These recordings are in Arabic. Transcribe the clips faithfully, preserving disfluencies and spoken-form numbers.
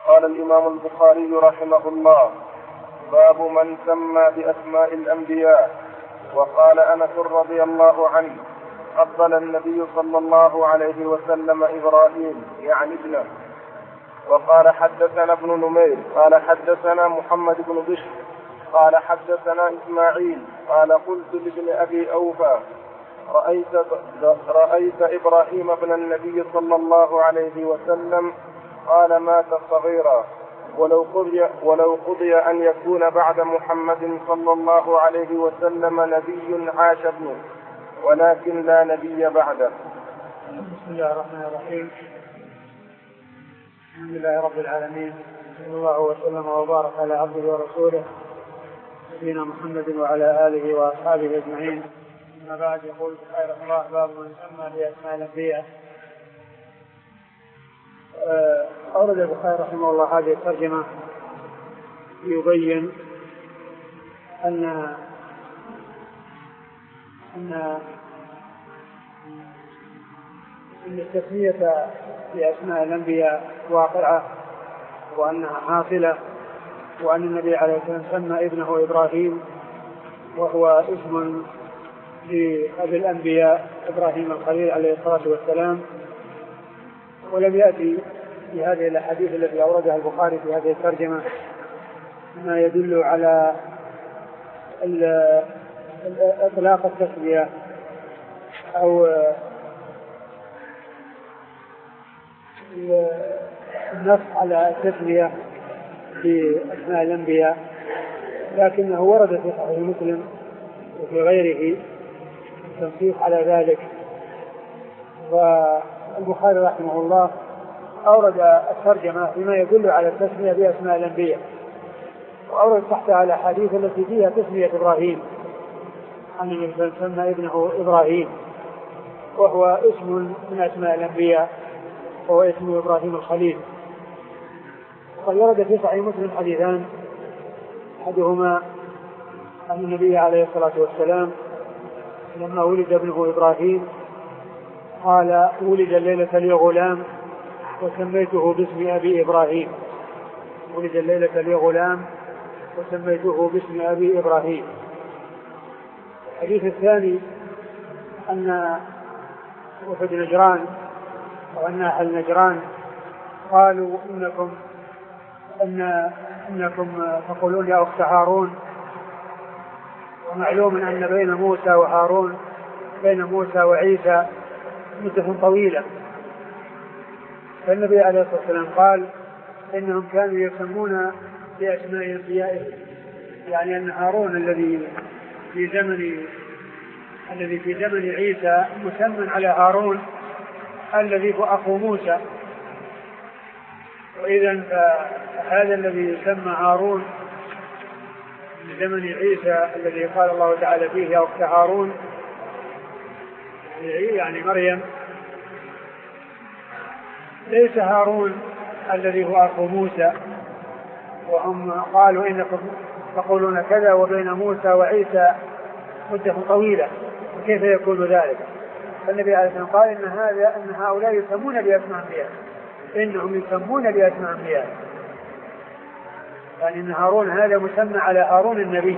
قال الإمام البخاري رحمه الله: باب من سمى بأسماء الأنبياء. وقال أنس رضي الله عنه: قبل النبي صلى الله عليه وسلم إبراهيم يعني ابنه. وقال حدثنا ابن نمير قال حدثنا محمد بن بشر قال حدثنا إسماعيل قال قلت لابن أبي أوفى: رأيت, رأيت إبراهيم ابن النبي صلى الله عليه وسلم؟ قال: مات صغيرا، ولو قضي, ولو قضي أن يكون بعد محمد صلى الله عليه وسلم نبي عاش ابنه، ولكن لا نبي بعده. بسم الله الرحمن الرحيم. الحمد لله رب العالمين، صلى الله وسلم وبارك على عبده ورسوله نبينا محمد وعلى آله وأصحابه أجمعين. أما بعد، يقول خير الله: باب من سمى بأسماء الأنبياء. أورد البخاري رحمه الله هذه الترجمة يبين أن أن أن التسمية بأسماء الأنبياء واقعة وأنها حاصلة، وأن النبي عليه الصلاة والسلام سمى ابنه إبراهيم، وهو اسم لأبي الأنبياء إبراهيم الخليل عليه الصلاة والسلام. ولم يأتي في هذه الأحاديث التي أوردها البخاري في هذه الترجمة ما يدل على إطلاق التسمية أو النص على التسمية بأسماء الأنبياء، لكنه ورد في صحيح مسلم وفي غيره التنصيص على ذلك. والبخاري رحمه الله أورد الترجمة بما يدل على التسمية بأسماء الأنبياء، وأورد تحتها الأحاديث التي فيها تسمية إبراهيم، أن النبي سمى ابنه إبراهيم، وهو اسم من أسماء الأنبياء، وهو اسم إبراهيم الخليل. وقد ورد في صحيح مسلم حديثان، أحدهما أن النبي عليه الصلاة والسلام لما ولد ابنه إبراهيم قال: ولد الليلة لي غلام وسميته باسم أبي إبراهيم. ولد الليلة لي غلام وسميته باسم أبي إبراهيم. الحديث الثاني أن وفد نجران وأن أهل نجران قالوا: إنكم أن إنكم تقولون يا أخت هارون، ومعلوم أن بين موسى وهارون بين موسى وعيسى مدة طويلة. فالنبي عليه الصلاة والسلام قال: إنهم كانوا يسمون بأسماء أنبيائهم، يعني أن هارون الذي في زمن الذي في زمن عيسى مسمى على هارون الذي هو أخو موسى، وإذن فهذا الذي يسمى هارون في زمن عيسى الذي قال الله تعالى فيه يا أخت هارون يعني مريم، ليس هارون الذي هو أخو موسى. وهم قالوا: إنكم تقولون كذا وبين موسى وعيسى مدة طويلة، وكيف يكون ذلك؟ فالنبي عليه الصلاة والسلام قال: إن هذا أن هؤلاء يسمون بأسماء أنبياء، إنهم يسمون بأسماء أنبياء، يعني إن هارون هذا مسمى على هارون النبي،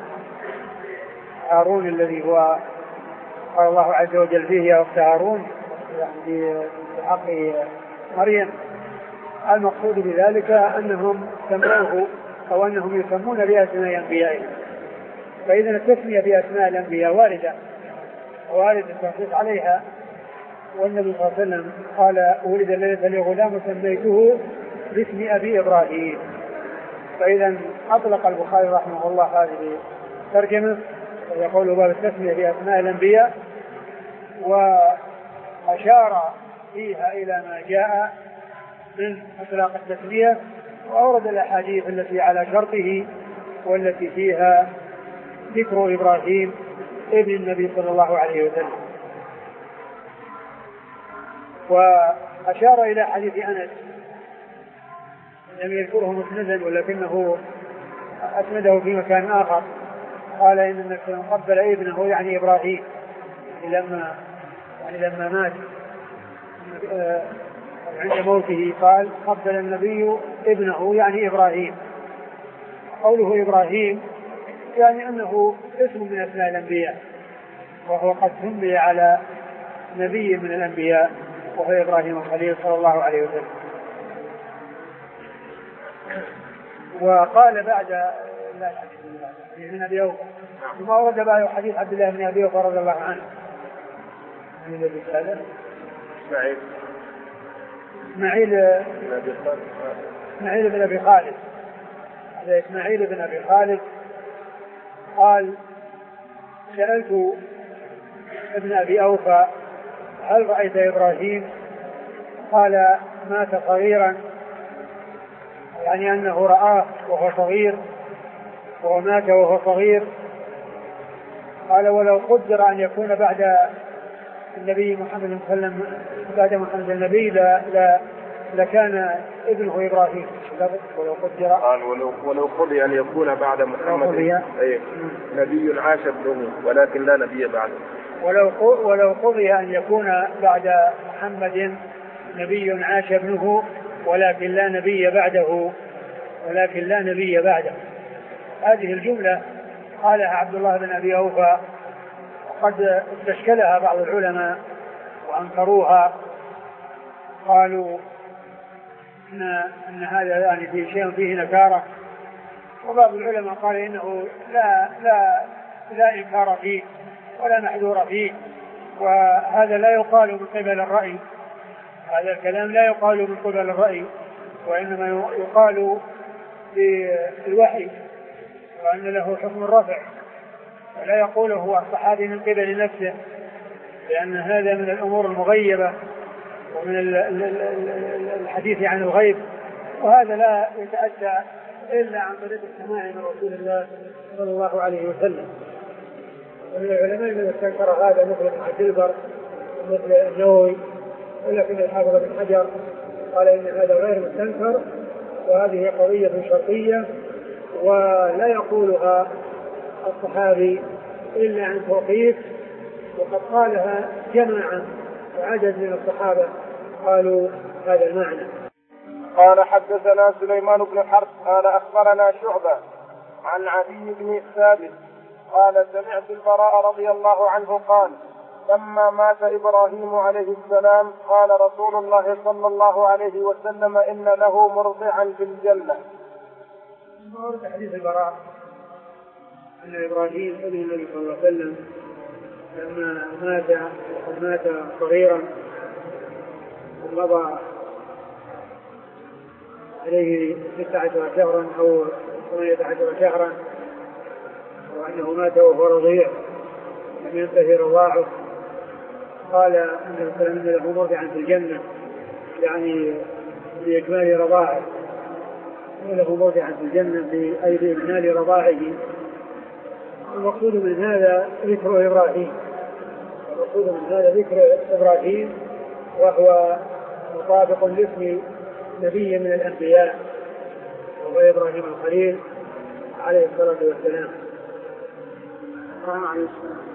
هارون الذي هو قال الله عز وجل فيه يا أخت هارون يعني في حق مريم. المقصود بذلك أنهم سموه أو أنهم يسمون بأسماء أنبيائهم. فإذا التسمية بأسماء الأنبياء واردة وارد التنصيص عليها. والنبي صلى الله عليه وسلم قال: ولد الليلة لي غلام وسميته باسم أبي إبراهيم. فإذا أطلق البخاري رحمه الله هذه الترجمة ويقول باب التسمية بأسماء الأنبياء، وأشار فيها إلى ما جاء من إطلاق التسمية، وأورد الأحاديث التي على شرطه والتي فيها ذكر إبراهيم ابن النبي صلى الله عليه وسلم. وأشار إلى حديث أنس لم يذكره مسندا ولكنه أسنده في مكان آخر، قال: إن النبي قبل ابنه يعني إبراهيم لما يعني لما مات عند موته قال قبل النبي ابنه يعني إبراهيم. قوله إبراهيم يعني أنه اسم من أسماء الأنبياء، وهو قد سمي على نبي من الأنبياء وهو إبراهيم الخليل صلى الله عليه وسلم. وقال بعد لا حديث من أبي أوفى ثم ورد بعد حديث عبد الله بن أبي أوفى رضي الله عنه من الذي سأله إسماعيل إسماعيل إسماعيل بن أبي خالد. هذا إسماعيل بن أبي خالد قال سألت ابن أبي أوفى هل رأيت إبراهيم؟ قال مات صغيرا، يعني أنه رآه وهو صغير ومات وهو صغير. قال ولو قدر أن يكون بعد النبي محمد صلى الله عليه وسلم بعد محمد النبي لا لا لكان ابنه إبراهيم. ولو قدر قال ولو ولو قضي أن يكون بعد محمد أي نبي عاش ابنه ولكن لا نبي بعده. ولو ولو قضي أن يكون بعد محمد نبي عاش ابنه ولكن لا نبي بعده ولكن لا نبي بعده. هذه الجملة قالها عبد الله بن أبي أوفى وقد استشكلها بعض العلماء وأنكروها، قالوا إن, إن هذا يعني في شيء فيه نكارة، وبعض العلماء قال إنه لا لا لا إنكار فيه ولا محذور فيه، وهذا لا يقال من قبل الرأي، هذا الكلام لا يقال من قبل الرأي وإنما يقال بالوحي وأن له حكم الرفع، ولا يقوله الصحابي من قبل نفسه، لأن هذا من الأمور المغيبة ومن الحديث عن الغيب، وهذا لا يتأتى إلا عن طريق السماع من رسول الله صلى الله عليه وسلم. ومن العلماء من استنكر هذا مثل ابن عبد البر مثل النووي، ولكن الحافظ بن حجر قال إن هذا غير مستنكر، وهذه قضية شرطية ولا يقولها الصحابي إلا عن توقيف، وقد قالها جماعة وعدد من الصحابة قالوا هذا المعنى. قال حدثنا سليمان بن حرب قال أخبرنا شعبة عن علي بن ثابت قال سمعت البراء رضي الله عنه قال لما مات إبراهيم عليه السلام قال رسول الله صلى الله عليه وسلم إن له مرضعا في الجنة. ورد حديث البراء أن إبراهيم ابن النبي صلى الله عليه وسلم لما مات مات صغيرا ومضى عليه ستة عشر شهرا أو ثمانية عشر شهرا، وأنه مات وهو رضيع لم ينتهي رضاعه، قال أنه إن له مرضعا في الجنة، يعني بإكمال رضاعه، له مرضعا في الجنة أي بإكمال رضاعه. المقصود من هذا ذكر إبراهيم، المقصود من هذا ذكر إبراهيم وهو مطابق لاسم نبي من الأنبياء وهو إبراهيم الخليل عليه الصلاة والسلام. إبراهيم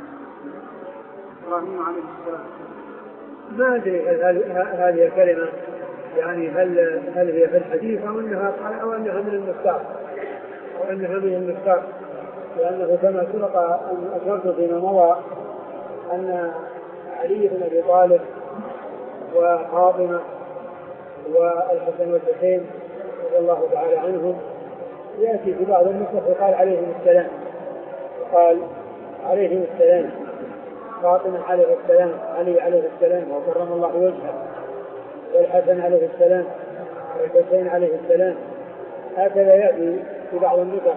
عليه السلام ما أدري هل هذه الكلمة يعني هل هل هي في الحديث أو أنها أو أنها من المستار أو أنها من المستار، لأنه كما سبق أن أشرت فيما مضى أن علي بن أبي طالب وفاطمة والحسن والحسين رضي الله تعالى عنهم يأتي في بعض النسخ وقال عليهم السلام، وقال عليهم السلام، فاطمة عليه السلام، علي عليه السلام وكرم الله وجهه، والحسن عليه السلام والحسين عليه السلام، هكذا يأتي في بعض النسخ.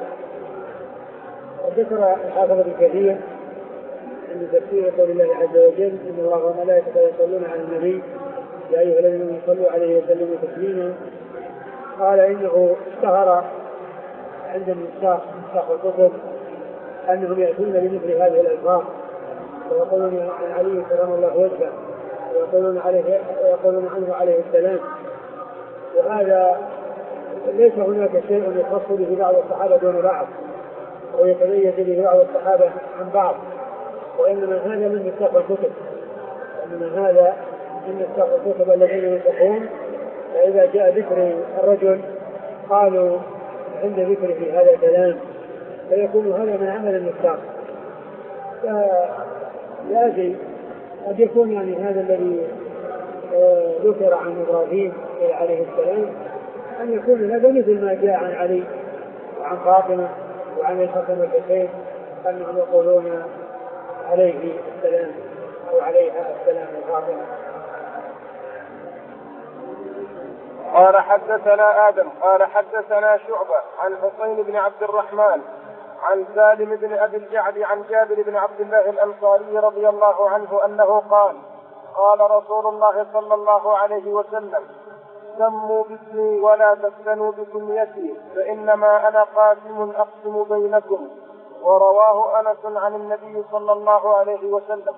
وذكر الحافظ ابن كثير عند تفسير قول الله عز وجل إن الله وملائكته يصلون على النبي يا أيها الذين صلوا عليه وسلموا تسليما، قال إنه اشتهر عند النساخ نساخ الكتب أنهم يأتون بمثل هذه الألفاظ ويقولون عن علي كرم الله وجهه ويقولون عليه ويقولون عنه عليه السلام، وهذا ليس هناك شيء يخص به بعض الصحابة دون بعض ويتميز به بعض الصحابة عن بعض، وإنما هذا من نساخ الكتب، إنما هذا من نساخ الكتب الذين ينسخون فإذا جاء ذكر الرجل قالوا عند ذكره هذا الكلام فيكون هذا من عمل النفاق. فلازم قد يكون يعني هذا الذي ذكر عن إبراهيم عليه السلام أن يكون هذا مثل ما جاء عن علي وعن فاطمة وعن الحسن والحسين أنهم يقولون عليه السلام أو عليها السلام وفاطمة. قال حدثنا آدم قال حدثنا شعبة عن حسين بن عبد الرحمن عن سالم بن أبي الجعد عن جابر بن عبد الله الأنصاري رضي الله عنه أنه قال قال رسول الله صلى الله عليه وسلم سموا باسمي ولا تفتنوا بكنيتي فإنما أنا قاسم أقسم بينكم. ورواه أنس عن النبي صلى الله عليه وسلم.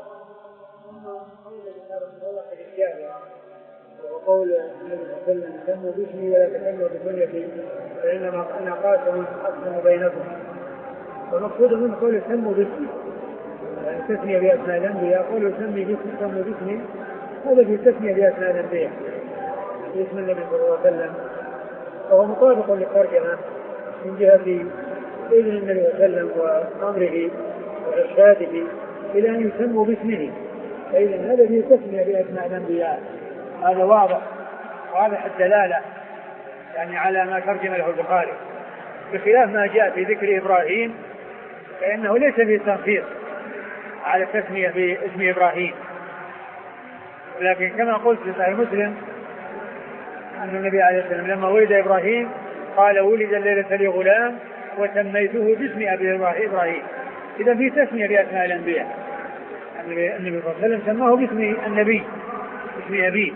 وقول النبي صلى الله عليه وسلم سموا باسمي ولا تفتنوا بكنيتي فإنما أنا قاسم أقسم بينكم. والمقصود من قول سموا باسمي يعني تسمية بأسماء الأنبياء. قولوا سمي باسمي سموا باسمي هذا في تسمية بأسماء الأنبياء باسم النبي صلى الله عليه وسلم وهو مطابق للترجمة من جهة إذن النبي صلى الله عليه وسلم وأمره وإرشاده إلى أن يسموا باسمه. فإذن هذا في تسمية بأسماء الأنبياء هذا واضح واضح الدلالة يعني على ما ترجم له البخاري، بخلاف ما جاء في ذكر إبراهيم فإنه ليس فيه تنصيص على التسمية باسم إبراهيم. لكن كما قلت في صحيح مسلم أن النبي عليه الصلاة والسلام لما ولد إبراهيم قال ولد الليلة لي غلام وسميته باسم أبي إبراهيم. إذا في تسمية بأسماء الأنبياء. النبي صلى الله عليه وسلم سماه باسم النبي باسم أبيه.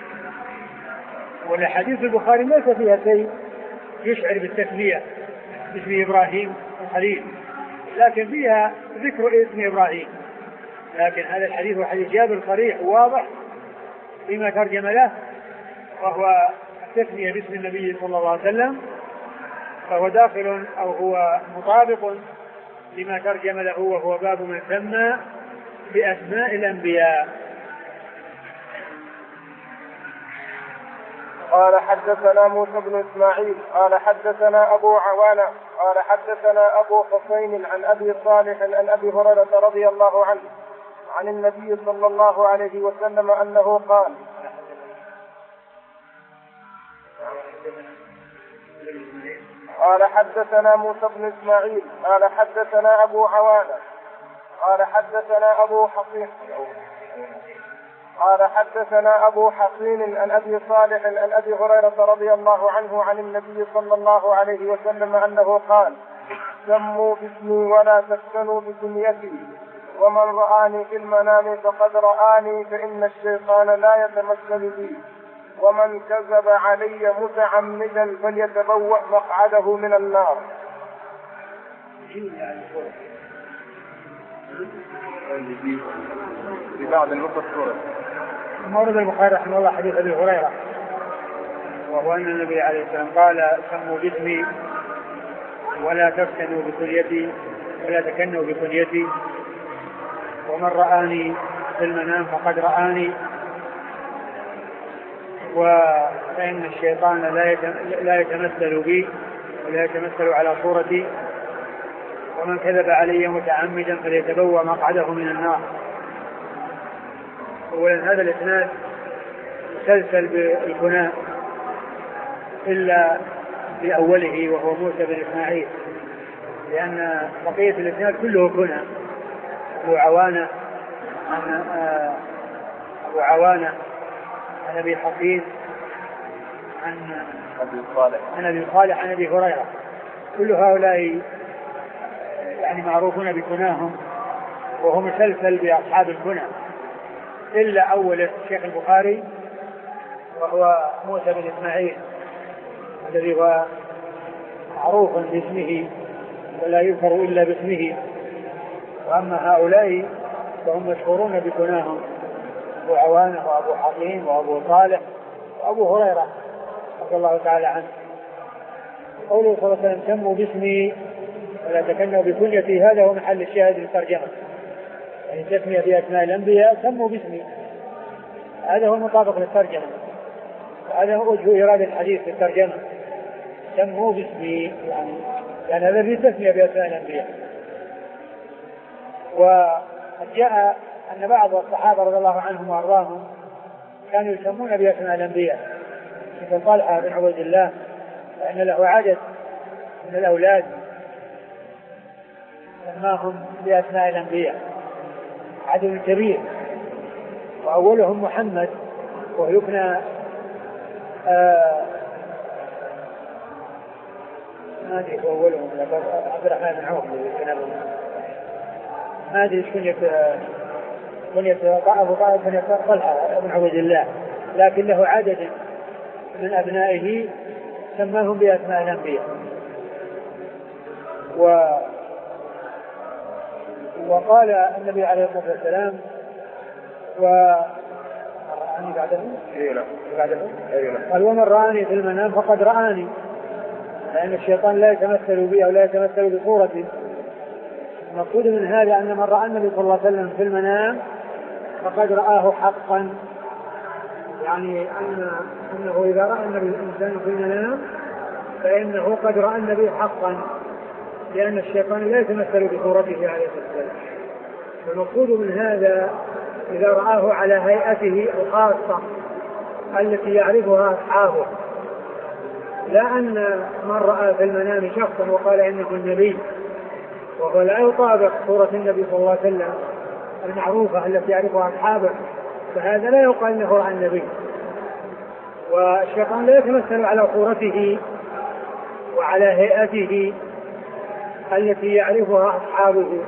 والحديث البخاري ليس فيها شيء يشعر بالتسمية باسم إبراهيم الخليل، لكن فيها ذكر اسم إبراهيم. لكن هذا الحديث هو حديث جابر صريح واضح فيما ترجم له وهو التسمية باسم النبي صلى الله عليه وسلم، فهو داخل أو هو مطابق لما ترجم له وهو باب من سمى بأسماء الأنبياء. قال حدثنا موسى بن إسماعيل قال حدثنا أبو عوانة قال حدثنا أبو حسين عن أبي صالح عن أبي هريرة رضي الله عنه عن النبي صلى الله عليه وسلم أنه قال قال حدثنا موسى بن إسماعيل قال حدثنا أبو عوانة قال حدثنا أبو حصين قال حدثنا أبو حصين عن أبي صالح عن أبي هريرة رضي الله عنه عن النبي صلى الله عليه وسلم أنه قال سموا باسمي ولا تفتنوا بكنيتي ومن رآني في المنام فقد رآني فإن الشيطان لا يتمثل بي ومن كذب علي متعمدا فليتبوأ مقعده من النار. في بعض النقط السورة مورد البخاري رحمه الله حديث أبي هريرة وهو أن النبي عليه السلام قال سموا باسمي ولا تفتنوا بكنيتي ولا تكنوا بكنيتي ومن رآني في المنام فقد رآني وفإن الشيطان لا يتمثل بي ولا يتمثل على صورتي ومن كذب علي متعمدا فليتبوأ مقعده من النار. أولا هذا الإسناد مسلسل بالكناء إلا بأوله وهو موسى بن إسماعيل، لأن بقية الإسناد كله كنى. أبو عوانة عن أبو عوانة عن أبي حصين عن أبي صالح عن أبي صالح عن أبي هريرة. كل هؤلاء يعني معروفون بكناهم وهو مسلسل بأصحاب الكنى إلا أول الشيخ البخاري وهو موسى بن إسماعيل الذي هو معروف باسمه ولا يذكر إلا باسمه. وأما هؤلاء فهم مشهورون بكناهم أبو عوانة وأبو حصين وأبو صالح وأبو هريرة رضي الله تعالى عنه. قوله صلى الله عليه وسلم سموا باسمي ولا تكنوا بكنيتي هذا هو محل الشاهد للترجمة، يعني تسمية بأسماء الأنبياء سموا باسمي هذا هو المطابق للترجمة. هذا هو وجه إيراد الحديث في الترجمة، سموه باسمه، يعني يعني هذا في تسمية بأسماء الأنبياء. وقد جاء أن بعض الصحابة رضي الله عنهم وأرضاهم كانوا يسمون بأسماء الأنبياء، مثل طلحة بن عبيد الله فإن له عدد من الأولاد سماهم بأسماء الأنبياء عدد كبير، وأولهم محمد ويكنى آه ما أدري هو أولهم عبد الرحمن بن عوف، ما أدري إيش كنية كنية أبو طلحة بن عبيد الله، لكن له عدد من أبنائه سماهم بأسماء الأنبياء. و وقال النبي عليه الصلاة والسلام و رآني بعده بعده قال ومن رآني في المنام فقد رآني، لأن الشيطان لا يتمثل بي أو لا يتمثل بصورتي. المقصود من هذا أن من رأى النبي صلى الله عليه وسلم في المنام فقد رآه حقا، يعني أن أنه إذا رأى النبي الإنسان في المنام فإنه قد رأى النبي حقا، لأن الشيطان لا يتمثل بصورته عليه السلام. والمقصود من هذا إذا رآه على هيئته الخاصة التي يعرفها أصحابه، لا أن من رأى في المنام شخصا وقال إنه النبي وهو لا يطابق صورة النبي صلى الله عليه وسلم المعروفة التي يعرفها أصحابه، فهذا لا يقال إنه رأى النبي. والشيطان لا يتمثل على صورته وعلى هيئته التي يعرفها أصحابه،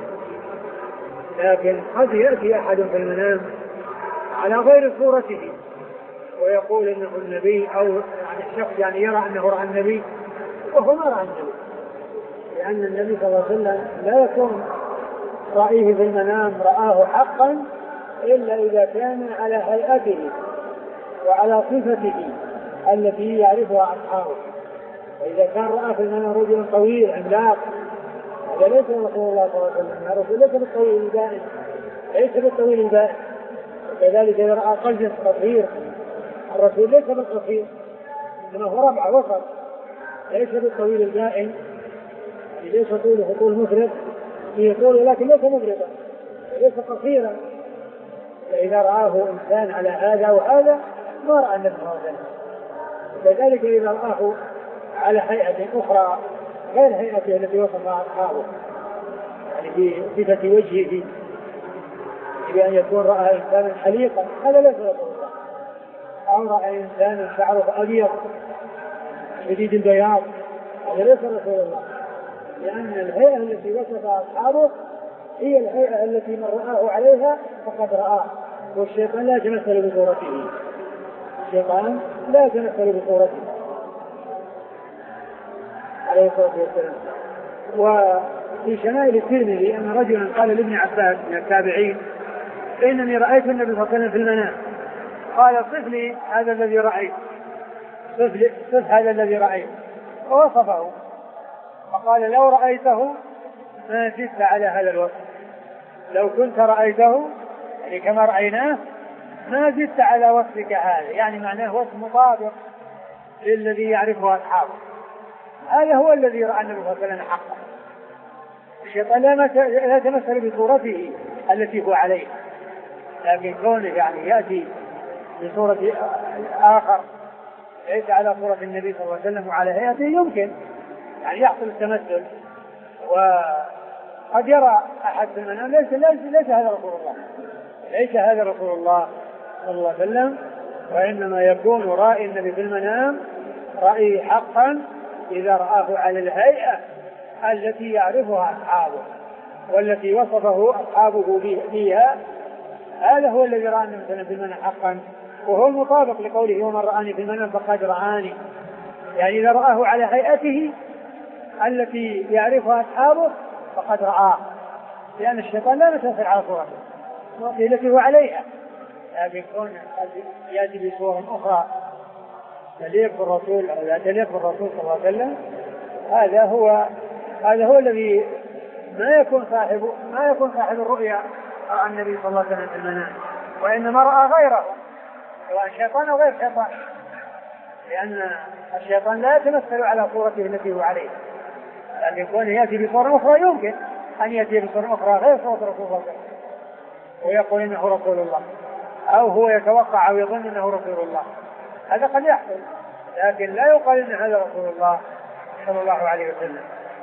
لكن قد يأتي أحد في المنام على غير صورته ويقول إنه النبي، أو يعني الشخص يعني يرى أنه رأى النبي وهو ما رأى النبي، لأن النبي صلى الله عليه وسلم لا يكون رأيه في المنام رآه حقا إلا إذا كان على هيئته وعلى صفته التي يعرفها أصحابه. وإذا كان رأى في المنام رجل طويل عملاق هذا ليس رسول الله صلى الله عليه وسلم، يا رسول ليس بالطويل البائن، ليس بالطويل البائن. وكذلك إذا رأى قلب قصير الرسول ليس بالقصير، إنما هو ربع وسط، ليس بالطويل البائن، ليس طوله طول مفرط، فيه طول لكن ليس مفرطا، ليس قصيرا. فإذا رآه إنسان على هذا وهذا ما رأى النبي صلى الله عليه وسلم. وكذلك إذا رآه على هيئة أخرى غير هيئته التي وصفها أصحابه، يعني في صفة وجهه، بأن يكون رأى إنسانا حليقا هذا ليس رسول الله، أو رأى إنسانا شعره أبيض شديد البياض هذا ليس رسول الله، لأن الهيئة التي وصفها أصحابه هي الهيئة التي من رآه عليها فقد رآه. والشيطان لا يتمثل بصورته، الشيطان لا يتمثل بصورته عليه الصلاة والسلام. وفي شمائل الترمذي أن رجلا قال لابن عباس من التابعين إنني رأيت النبي صلى الله عليه وسلم في المنام، قال صف لي هذا الذي رأيت، صف, صف هذا الذي رأيت، ووصفه فقال لو رأيته ما زدت على هذا الوصف، لو كنت رأيته يعني كما رأيناه ما زدت على وصفك هذا، يعني معناه وصف مطابق للذي يعرفه أصحابه. هذا هو الذي رأى النبي صلى الله عليه وسلم حقا. الشيطان لا يتمثل بصورته التي هو عليها، لكن كونه يعني يأتي بصورة آخر ليس على صورة النبي صلى الله عليه وسلم وعلى هيئته يمكن يعني يحصل التمثل. وقد يرى أحد في المنام ليس, ليس, ليس هذا رسول الله، ليس هذا رسول الله صلى الله عليه وسلم، وإنما يكون رأي النبي في المنام رأي حقا إذا رآه على الهيئة التي يعرفها أصحابه والتي وصفه أصحابه بها، هذا هو الذي رأى النبي في المنام حقا، وهو المطابق لقوله ومن رآني في المنام فقد رآني، يعني إذا رآه على هيئته التي يعرفها أصحابه فقد رآه، لأن الشيطان لا يتمثل على صورته التي هو عليها، لكن كون يأتي بصورة أخرى تليق بالرسول أو لا تليق بالرسول صلى الله عليه وسلم، هذا هو هذا هو الذي ما يكون صاحب ما يكون صاحب الرؤيا رأى النبي صلى الله عليه وسلم في المنام، وإنما رأى غيره سواء شيطان أو غير شيطان. لأن الشيطان لا يتمثل على صورته التي هو عليها، لأن يكون يأتي بصورة أخرى يمكن أن يأتي بصورة أخرى غير صورة رسول الله ويقول إنه رسول الله، أو هو يتوقع أو يظن إنه رسول الله، هذا قد يحصل، لكن لا يقال إن هذا رسول الله صلى الله عليه وسلم.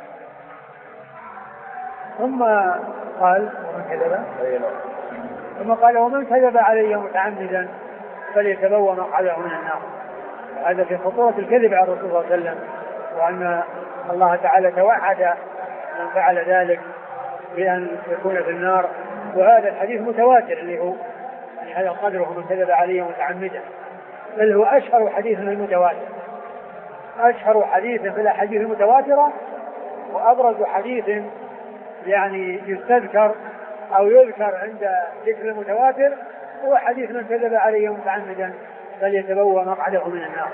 ثم قال ومن كذب ثم قال ومن كذب علي متعمدا فليتبوأ مقعده من النار. هذا في خطورة الكذب على الرسول صلى الله عليه وسلم، وأن الله تعالى توعد من فعل ذلك بأن يكون في النار. وهذا الحديث متواتر اللي هو يعني هذا قدره من كذب علي متعمدا، بل هو أشهر حديث من المتواتر، أشهر حديث في الأحاديث المتواترة، وأبرز حديث يعني يستذكر أو يذكر عند ذكر المتواتر هو حديث من كذب علي متعمدا فليتبوأ مقعده من النار.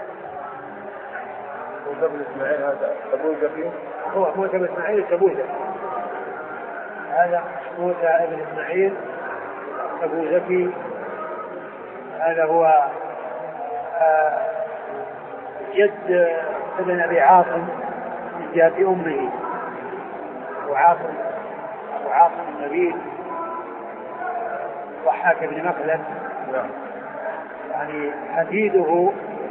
موسى بن إسماعيل هذا تبوذ فيه؟ هو موسى بن إسماعيل تبوذ، هذا موسى بن إسماعيل تبوذ، هذا هو جد ابن أبي عاصم من جهة أمه، وعاصم وعاصم النبيل ضحاك بن مخلد، يعني حفيده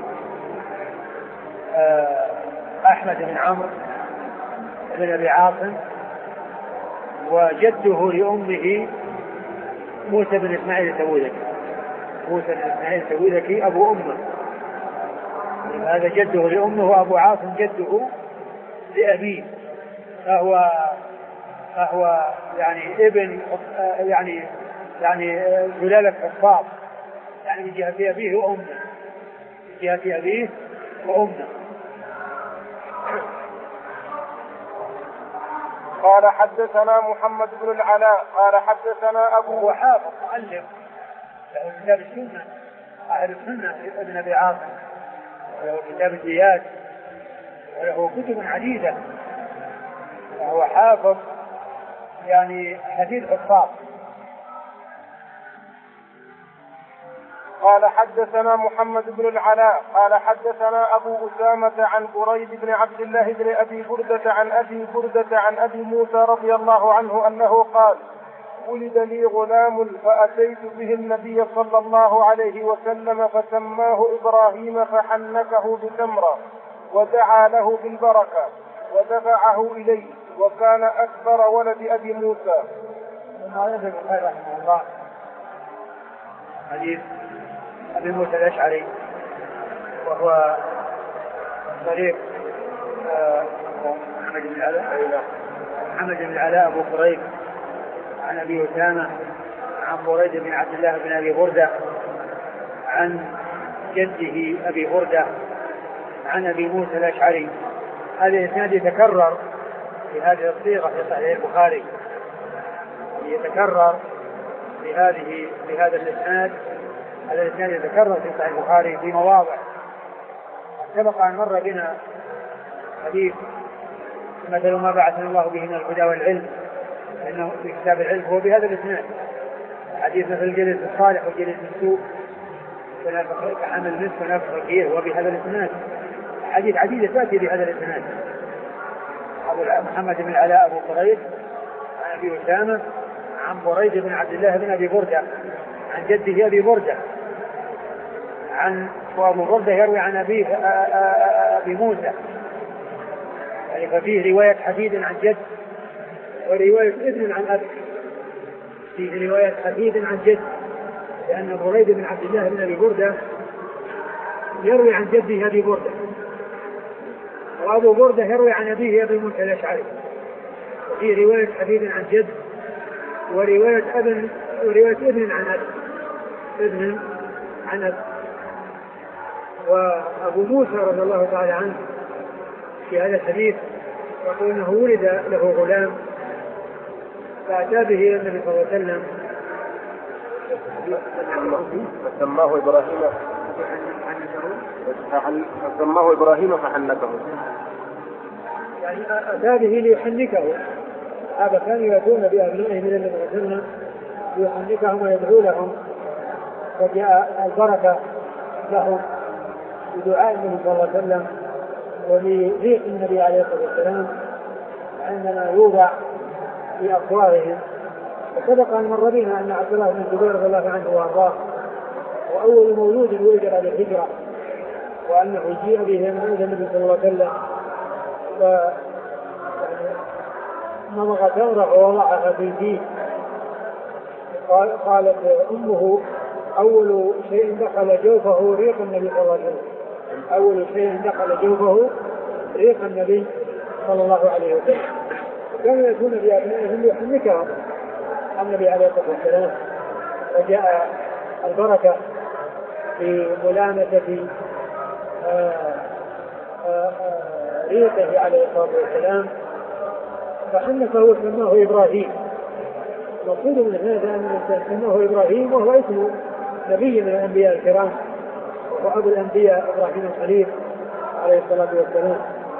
أحمد بن عمرو بن أبي عاصم، وجده لأمه موسى بن إسماعيل التبوذكي، موسى بن إسماعيل التبوذكي أبو أمه، هذا جده لأمه، وأبو عاصم جده لأبيه، فهو فهو يعني ابن يعني يعني جلالة حفاظ، يعني من جهة أبيه وأمه، من جهة أبيه وأمه. قال حدثنا محمد بن العلاء قال حدثنا أبو وحافظ معلم له كتاب السنة، أهل السنة ابن أبي عاصم، وله كتاب الزياد، وله كتب عديدة، وهو حافظ يعني حديث حفاظ. قال حدثنا محمد بن العلاء قال حدثنا أبو أسامة عن بريد بن عبد الله بن أبي بردة عن أبي بردة عن أبي موسى رضي الله عنه أنه قال ولد لي غلام فأتيت به النبي صلى الله عليه وسلم فسماه إبراهيم فحنكه بتمرة ودعا له بالبركة ودفعه إليه وكان أكبر ولد أبي موسى. هذا رحمه الله حديث أبي موسى الأشعري، وهو طريق محمد بن العلاء محمد بن العلاء أبو قريب عن أبي أسامة عن بريد بن عبد الله بن أبي بردة عن جده أبي بردة عن أبي موسى الأشعري. هذا الإسناد يتكرر في هذه الصيغة في صحيح البخاري، يتكرر في هذه في هذا الإسناد هذا الإسناد يتكرر في صحيح البخاري في مواضع. سبق أن مر بنا حديث مثل ما بعثنا الله به من الهدى والعلم، لأنه في كتاب العلم هو بهذا الإسناد، حديث مثل الجليس الصالح والجليس السوء كحمل المسك ونفخ الكير هو بهذا الإسناد. حديث عديدة تأتي بهذا الإسناد. أبو محمد بن العلاء أبو قريب عن أبي أسامة عن بريد بن عبد الله بن أبي بردة عن جده أبي بردة عن وأبو بردة يروي عن أبيه أبي موسى، يعني ففيه رواية حفيد عن جد ورواية ابن عن أب، فيه رواية حفيد عن جد، لأن بريد بن عبد الله بن أبي بردة يروي عن جده أبي بردة، وأبو بردة يروي عن أبيه أبي موسى الأشعري، وفيه رواية حفيد عن جد ورواية ابن ورواية ابن عن أب، ابن عن أب. وأبو موسى رضي الله تعالى عنه في هذا الحديث يقول أنه ولد له غلام فأتى به النبي صلى الله عليه وسلم فسماه إبراهيم فسماه إبراهيم فحنكه، يعني أتى به ليحنكه. هذا كانوا يأتون بأبنائهم من النبي صلى الله عليه وسلم ليحنكهم ويدعو لهم، وجاء البركة لهم بدعاء النبي صلى الله عليه وسلم ولريق النبي عليه الصلاة والسلام عندما يوضع في أفواههم. وسبق أن مر بنا أن عبد الله بن الزبير رضي الله عنه وأرضاه وأول مولود ولد على الهجرة وأنه جيء به إلى النبي صلى الله عليه وسلم فنضغ تمرة ووضعها في الفيه. قالت أمه أول شيء دخل جوفه ريق النبي صلى الله عليه وسلم أول شيء دخل جوفه ريق النبي صلى الله عليه وسلم. كانوا يكون بأبنائهم يحمكهم النبي عليه الصلاة والسلام. وجاء البركة في ملامسة ريقه عليه الصلاة والسلام فحنكه وسماه إبراهيم. مقصود من هذا أن سماه إبراهيم وهو اسم نبي من الأنبياء الكرام وأبو الأنبياء إبراهيم الخليل عليه الصلاة والسلام.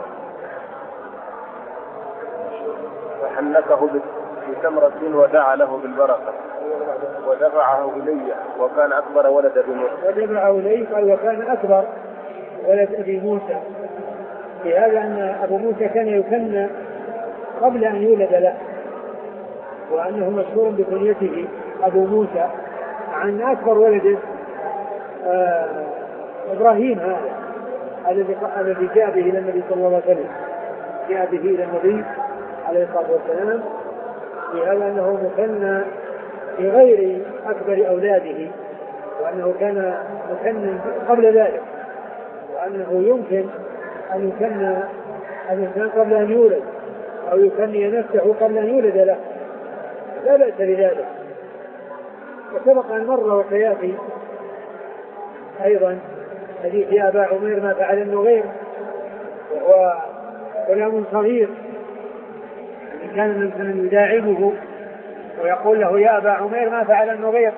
وحنكه بتمرة ودعا له بالبركة ودفعه إليه وكان أكبر ولد أبي موسى. ودفعه إليه قال وكان أكبر ولد أبي موسى. بهذا أن أبو موسى كان يكنى قبل أن يولد له وأنه مشهور بكنيته أبو موسى عن أكبر ولده آه إبراهيم هذا الذي الذي جاء به إلى النبي صلى الله عليه وسلم جاء به إلى النبي عليه الصلاة والسلام. بهذا أنه مكنى في غير أكبر أولاده وأنه كان مكنى قبل ذلك وأنه يمكن أن يكنى الإنسان قبل أن يولد أو يكني نفسه قبل أن يولد له لا بأس بذلك. وسبق أن مر وسيأتي أيضا حديث يا أبا عمير ما فعل النغير وهو غلام صغير كان الإنسان يداعبه ويقول له يا أبا عمير ما فعل النغير.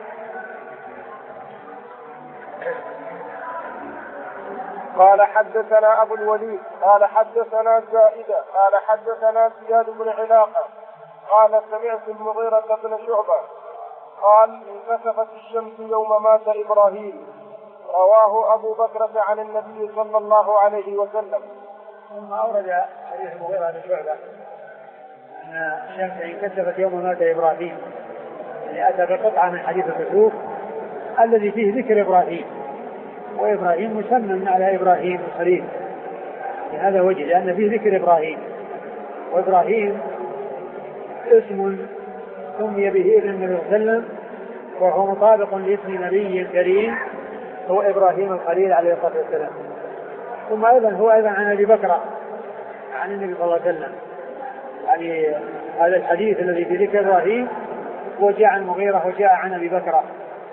قال حدثنا أبو الوليد قال حدثنا زائدة قال حدثنا زياد بن علاقة قال سمعت المغيرة بن شعبة قال انكسفت الشمس يوم مات إبراهيم. رواه أبو بكر عن النبي صلى الله عليه وسلم. ثم أورد حديث المغيرة بن شعبة أن الشمس انكسفت يوم مات إبراهيم يعني أتى بقطعة من حديث الكسوف الذي فيه ذكر إبراهيم وإبراهيم مسمى على إبراهيم الخليل لهذا وجه لأن فيه ذكر إبراهيم وإبراهيم اسم سمي به إلى النبي صلى الله عليه وسلم وهو مطابق لاسم نبي كريم هو إبراهيم الخليل عليه الصلاة والسلام. ثم أيضا هو أيضا عن أبي بكر عن النبي صلى الله عليه وسلم يعني هذا الحديث الذي في ذكر إبراهيم وجاء عن مغيرة وجاء عن أبي بكر.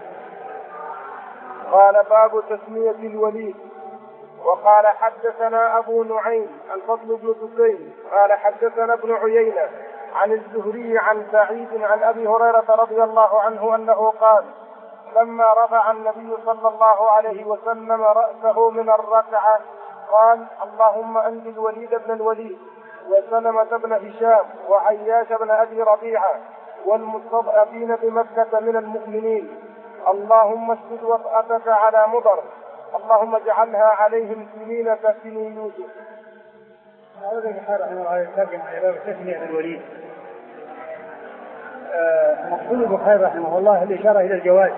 قال باب تسمية الوليد. وقال حدثنا أبو نعيم الفضل بن دكين قال حدثنا ابن عيينة عن الزهري عن سعيد عن أبي هريرة رضي الله عنه أنه قال لما رفع النبي صلى الله عليه وسلم رأسه من الركعة قال اللهم أنجِ الوليد بن الوليد وسلمة بن هشام وعياش بن أبي ربيعة والمستضعفين بمكة من المؤمنين اللهم اشدد وطأتك على مضر اللهم اجعلها عليهم سنين كسني يوسف. هذا البخاري رحمه الله يترجم على باب تسمية الوليد. مقصود البخاري رحمه الله الإشارة إلى الجواز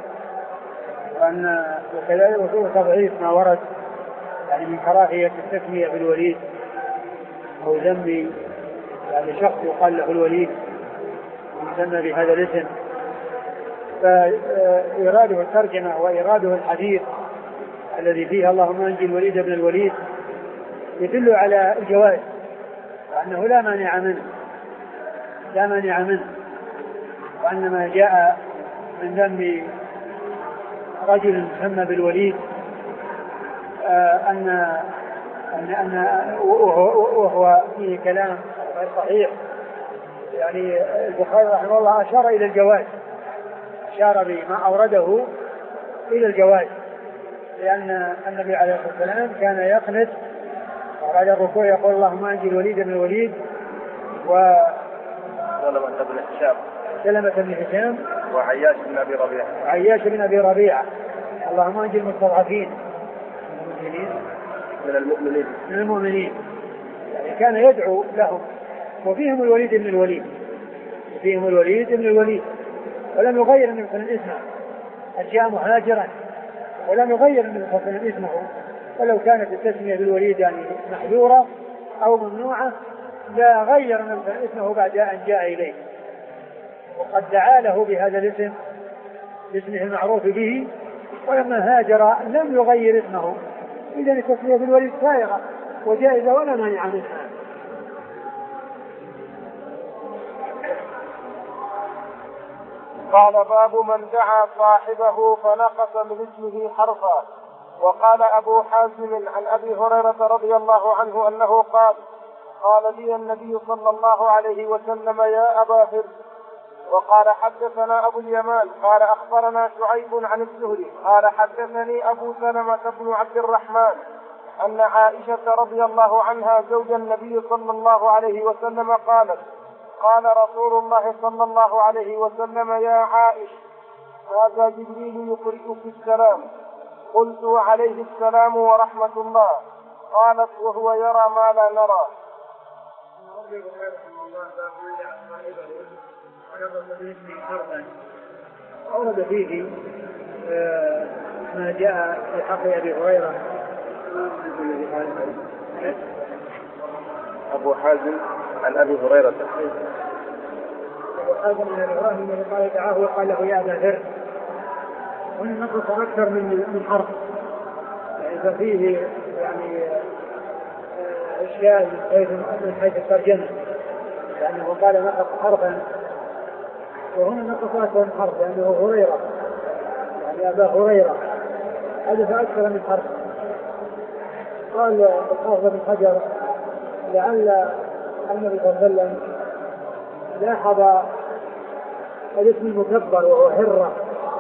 وأن وكذلك وصول تضعيف ما ورد يعني من كراهية التسمية بالوليد أو ذم يعني شخص يقال له الوليد ويسمى بهذا الاسم. فإراده الترجمة وإراده الحديث الذي فيه اللهم أنجِ الوليد بن الوليد يدل على الجواز وأنه لا مانع منه لا مانع منه وأن ما جاء من ذم رجل مسمى بالوليد أن أن أن وهو فيه كلام غير صحيح يعني البخاري رحمه الله أشار إلى الجواز أشار بما أورده إلى الجواز لأن النبي عليه الصلاة والسلام كان يقنت وبعد الركوع يقول اللهم أنجِ الوليد بن الوليد و سلمة بن هشام سلمة بن هشام وعياش بن أبي ربيعة وعياش بن أبي ربيعة اللهم أنجِ المستضعفين المؤمنين من المؤمنين من المؤمنين يعني كان يدعو لهم، وفيهم الوليد بن الوليد فيهم الوليد بن الوليد ولم يغير النبي صلى الله عليه وسلم اسمه، جاء مهاجرا ولم يغير النبي صلى الله عليه وسلم اسمه، ولو كانت التسمية بالوليد يعني محذورة أو ممنوعة لا غير النبي صلى الله عليه وسلم اسمه بعد أن جاء إليه، وقد دعا له بهذا الاسم باسمه المعروف به، ولما هاجر لم يغير اسمه. إذا التسمية بالوليد سائغة وجائزة ولا مانع منها. قال باب من دعا صاحبه فنقص من اسمه حرفا. وقال أبو حازم عن أبي هريرة رضي الله عنه أنه قال قال لي النبي صلى الله عليه وسلم يا أبا هر. وقال حدثنا أبو اليمان قال أخبرنا شعيب عن الزهري قال حدثني أبو سلمة بن عبد الرحمن أن عائشة رضي الله عنها زوج النبي صلى الله عليه وسلم قالت قال رسول الله صلى الله عليه وسلم يا عائش هذا جبريل يقرئك السلام. قلت عليه السلام ورحمة الله. قالت وهو يرى ما لا نرى. أورد فيه ما جاء في حق أبي هريرة. أبو حازم عن أبي هريرة أبو حازم عن أبي هريرة الذي قال دعاه وقال له يا أبا هر. وإن نقص أكثر من من حرف يعني ففيه يعني أشياء من حيث الترجمة يعني هو قال نقص حرفا وهنا نقص أكثر من حرف لأنه يعني هريرة يعني أبا هريرة حدث أكثر من حرف. قال الحافظ بن حجر لعل النبي صلى الله عليه وسلم لاحظ الاسم المكبر وهو هرة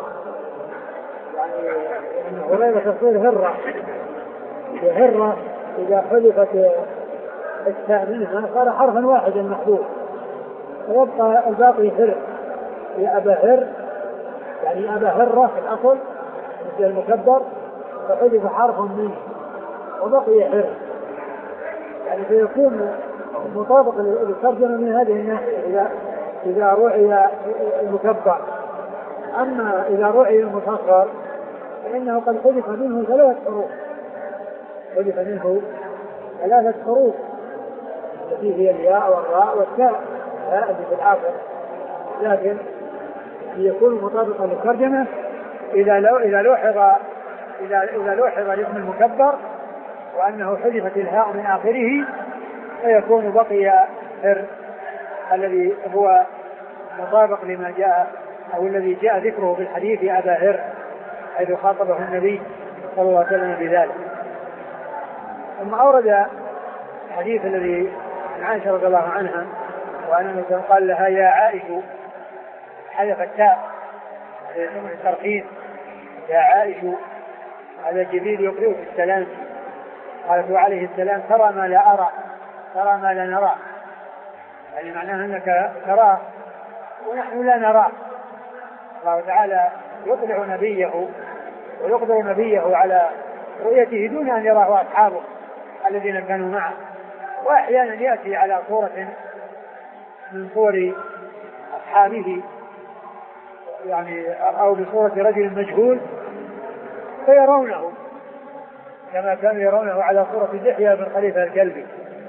يعني أن هريرة تصير هرة وهرة إذا حذفت التاء منها صار حرفا واحدا محذوف ويبقى الباقي هر يا أبا هر يعني أبا هرة في الأصل مثل المكبر فحذف حرف منه وبقي هر يعني فيكون مطابق للترجمة من هذه الناحية إذا إذا رعي المكبر. أما إذا رعي المصغر فإنه قد حذف منه ثلاث حروف حذف منه ثلاثة حروف التي هي الياء والراء والتاء لا في الآخر، لكن يكون مطابقا للترجمة إذا لو إذا لوحظ إذا إذا لوحظ الاسم المكبر وأنه حذفت الهاء من آخره فيكون بقي هر الذي هو مطابق لما جاء أو الذي جاء ذكره في الحديث أبا هر حيث خاطبه النبي صلى الله عليه وسلم بذلك. ثم أورد الحديث الذي عن عائشة رضي الله عنها وأن قال لها يا عائشة حذف التاء من الترقيم يا عائشة هذا جبريل يقرئك السلام. قالت عليه السلام ترى ما لا أرى ترى ما لا نرى يعني معناه أنك تراه ونحن لا نراه. الله تعالى يطلع نبيه ويقدر نبيه على رؤيته دون أن يراه أصحابه الذين كانوا معه، وأحيانا يأتي على صورة من صور أصحابه يعني أو بصورة رجل مجهول فيرونه كما كانوا يرونه على صورة دحية بن خليفة الكلبي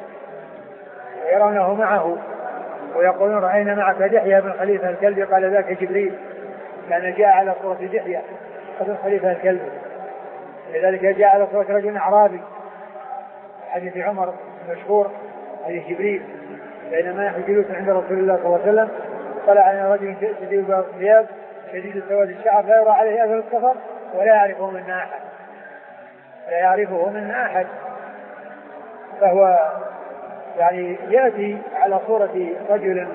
يرونه معه ويقولون رأينا معك دحية بن خليفة الكلبي قال ذاك جبريل كان جاء على صورة دحية بن خليفة الكلبي. لذلك جاء على صورة رجل أعرابي حديث عمر مشهور حديث جبريل بينما نحن جلوس عند رسول الله صلى الله عليه وسلم طلع علينا رجل شديد بياض الثياب شديد سواد الشعر لا يرى عليه أثر السفر ولا يعرفه منا أحد لا يعرفه منا أحد فهو يعني يأتي على صورة رجل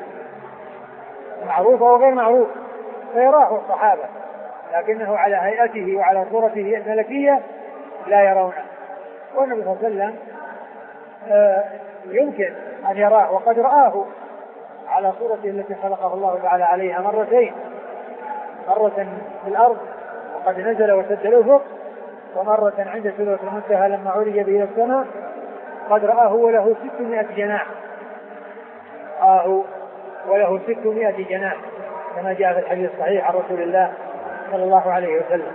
معروف أو غير معروف فيراه الصحابة لكنه على هيئته وعلى صورته الملكية لا يرونه. والنبي صلى الله عليه وسلم آه يمكن أن يراه وقد رآه على صورته التي خلقه الله تعالى عليها مرتين مرة في الأرض وقد نزل وسد الأفق ومرة عند سدرة المنتهى لما عرج به إلى السماء قد رآه وله ستمائة جناح، رآه وله ستمائة جناح كما جاء في الحديث الصحيح عن رسول الله صلى الله عليه وسلم.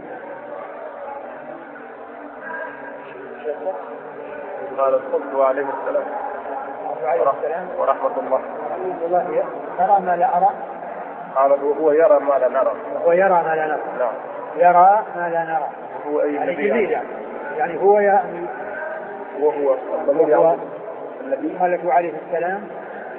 قال الصدق عليه السلام ورحمة الله الله ترى ما لا أرى، قال هو يرى ما لا نرى، هو يرى ما لا نرى، نعم يرى ما لا نرى، هو أي يعني نبي جديد يعني. يعني هو يعني وهو وهو النبي ملك عليه السلام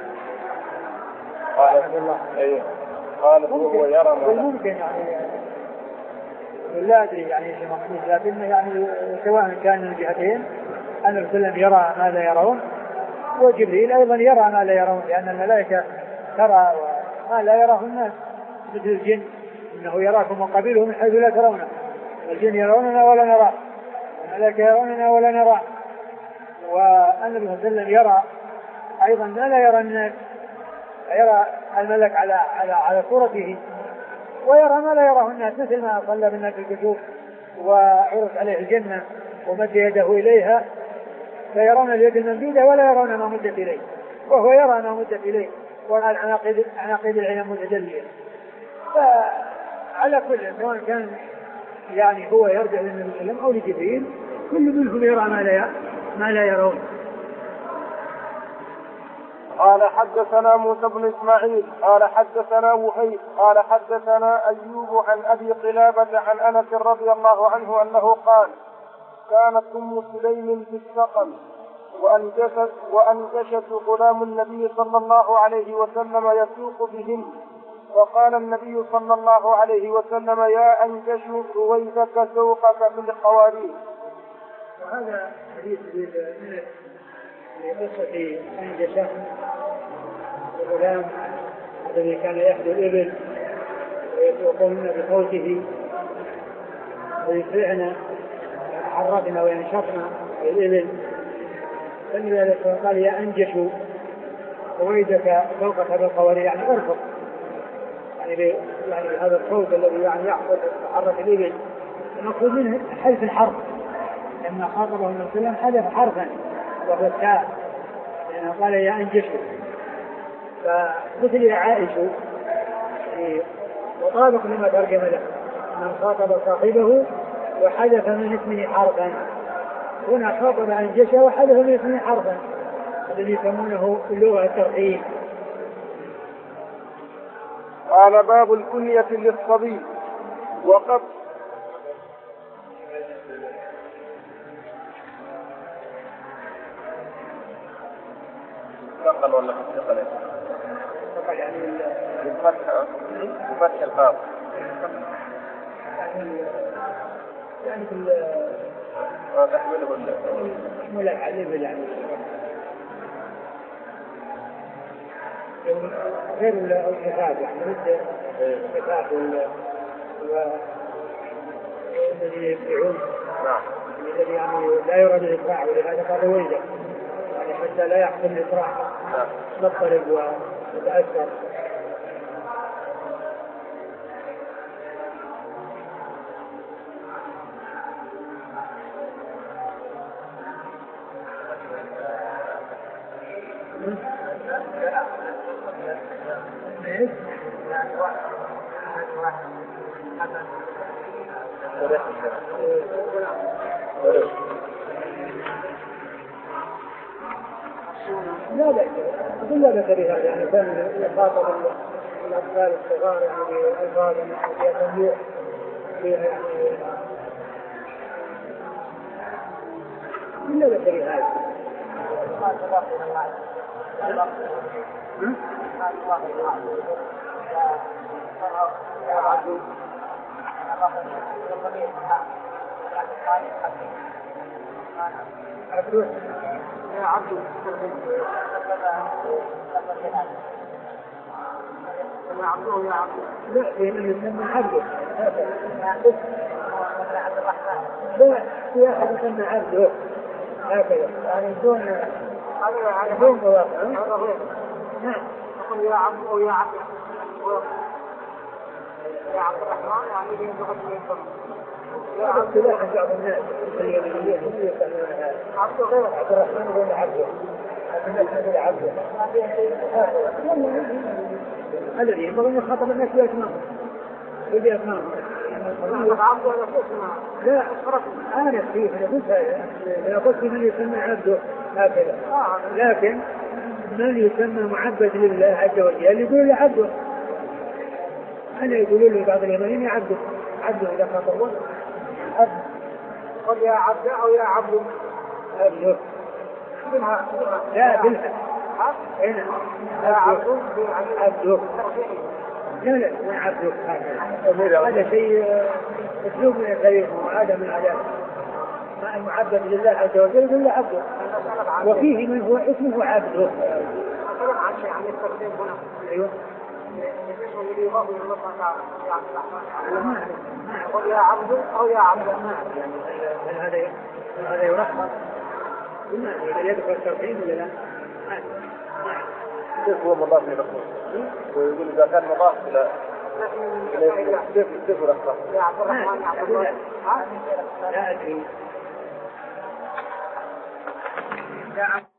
قال الله أيه قال هو يرى ما لا ممكن يعني لا أدري يعني شيء مقصود، لكن يعني سواء كان من جهتين أن الرسول يرى ما لا يرون وجبريل أيضا يرى ما لا يرون، لأن الملائكة ترى ما لا يراه الناس مثل الجن، إنه يراكم وقبيله من حيث لا ترونه، الجن يروننا ولا نرى، الملائكة يروننا ولا نرى. والنبي صلى الله عليه وسلم يرى أيضا ما لا يرى الناس، يرى الملك على على على صورته ويرى ما لا يراه الناس، مثل ما صلى بالناس الكسوف وعرض عليه الجنة ومد يده إليها فيرون اليد الممدودة ولا يرون ما مدت إليه، وهو يرى ما مدت إليه والعناقيد عناقيد العين متجلية. فعلى كل سواء كان يعني هو يرجع للنبي صلى الله عليه وسلم أو لجبريل كل منهم يرى ما لا ما لا يرون. قال حدثنا موسى بن إسماعيل قال حدثنا وهيب قال حدثنا أيوب عن أبي قلابة عن أنس رضي الله عنه أنه قال كانت أم سليم في السقم وأنجشت, وأنجشت غلام النبي صلى الله عليه وسلم يسوق بهم، فقال النبي صلى الله عليه وسلم يا أنجش رويدك سوقك بالقوارير. وهذا حديث لقصة أنجشة الغلام الذي كان يحدو الإبل ويسوقون بصوته ويسرعنا حركنا وينشطنا الإبل، فلذلك قال يا أنجش رويدك سوقك بالقوارير، يعني ارفض يعني يعني هذا الصوت الذي يعني يحفظ تحرك الإبل، المقصود منه حلف الحرف، لما خاطبه النبي صلى الله عليه وسلم حلف حرفا وهو التاء، لأنه قال يا أنجش. فمثل يا عائش يعني وطابق لما ترجم له من خاطب صاحبه وحذف من اسمه حرفا، هنا خاطب أنجش وحذف من اسمه حرفا الذي يسمونه اللغة الترحيب. قال باب الكنية للصبي وقد ثقل ولا ثقل ثقل يعني بالفتح بفتح الباب يعني يعني في تحويله ولا ولا عليه يعني غير الكتاب يعني مثل الكتاب الذي يبيعون الذي يعني لا يراد الإسراع، ولهذا قال رويدا يعني حتى لا يحصل الإسراع نضطرب ويتأثر. لا لا كل ذكر هذا يعني كان يخاطب الأطفال الصغار يعني بألفاظ فيها تنويع فيها يعني كل ذكر هذا. عبدو يا عبدو يا عبدو يا عبدو لا من عبدو لا في أحد يسمى عبدو هكذا يعني دون دون مواقع. نعم يقول يا عبدو يا عبدو يا عبد الرحمن يعني يدخل في الفم هذا اصطلاح بعض الناس اليمنيين هم يسمون هذا عبد غير عبد الرحمن يقول عبده الناس يقول عبده الذي ينبغي أن يخاطب الناس بأسمائهم بأسمائهم لا أنا فيه أنا قلت أنا قلت من يسمى عبده هكذا لكن من يسمى معبد لله عز وجل يقول له عبده أنا يقولون لي بعض اليمنيين عبده عبده إذا خاطبون عبد قل يا عبد أو يا عبد عبده لا بالها هنا عبده عبده لا لا ما عبده هذا شيء اسلوب من الغير وعادة من عادات ما المعبد لله عز وجل يقول له عبده وفيه من هو اسمه عبده ايوه يقول يا عبد او يا عبد هذا هذا يرحم هل يدخل الترحيم ولا لا؟ كيف هو مضاف الى الرسول ويقول اذا كان مضاف الى كيف كيف يرحم؟ يا عبد الرحمن يا عبد الله لا ادري